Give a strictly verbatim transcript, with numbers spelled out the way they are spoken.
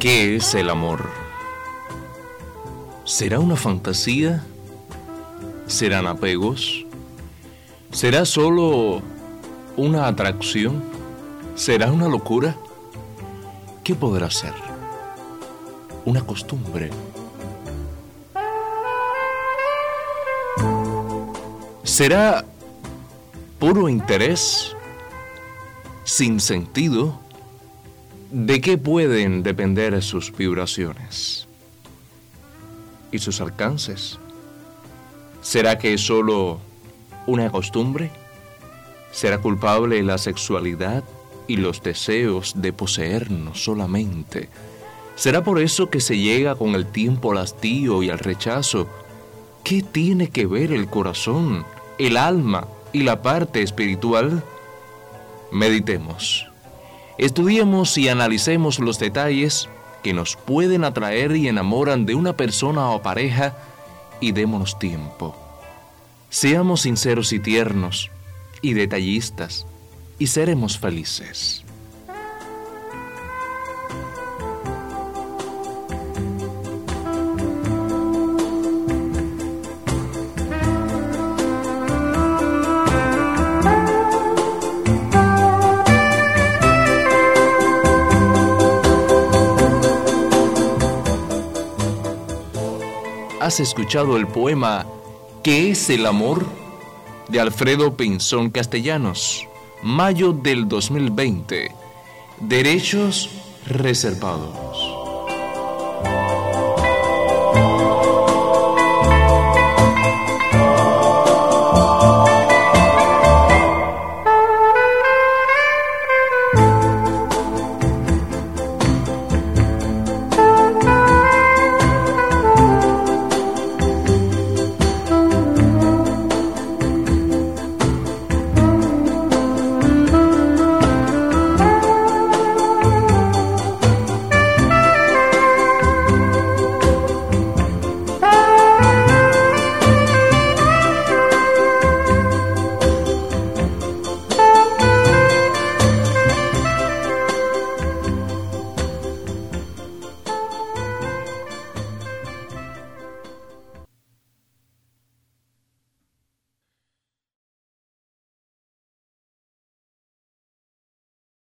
¿Qué es el amor? ¿Será una fantasía? ¿Serán apegos? ¿Será solo una atracción? ¿Será una locura? ¿Qué podrá ser? ¿Una costumbre? ¿Será puro interés? ¿Sin sentido? ¿De qué pueden depender sus vibraciones? ¿Y sus alcances? ¿Será que es solo una costumbre? ¿Será culpable la sexualidad y los deseos de poseernos solamente? ¿Será por eso que se llega con el tiempo al hastío y al rechazo? ¿Qué tiene que ver el corazón, el alma y la parte espiritual? Meditemos. Estudiemos y analicemos los detalles que nos pueden atraer y enamoran de una persona o pareja y démonos tiempo. Seamos sinceros y tiernos y detallistas y seremos felices. ¿Has escuchado el poema ¿Qué es el amor? De Alfredo Pinzón Castellanos, mayo del dos mil veinte. Derechos reservados.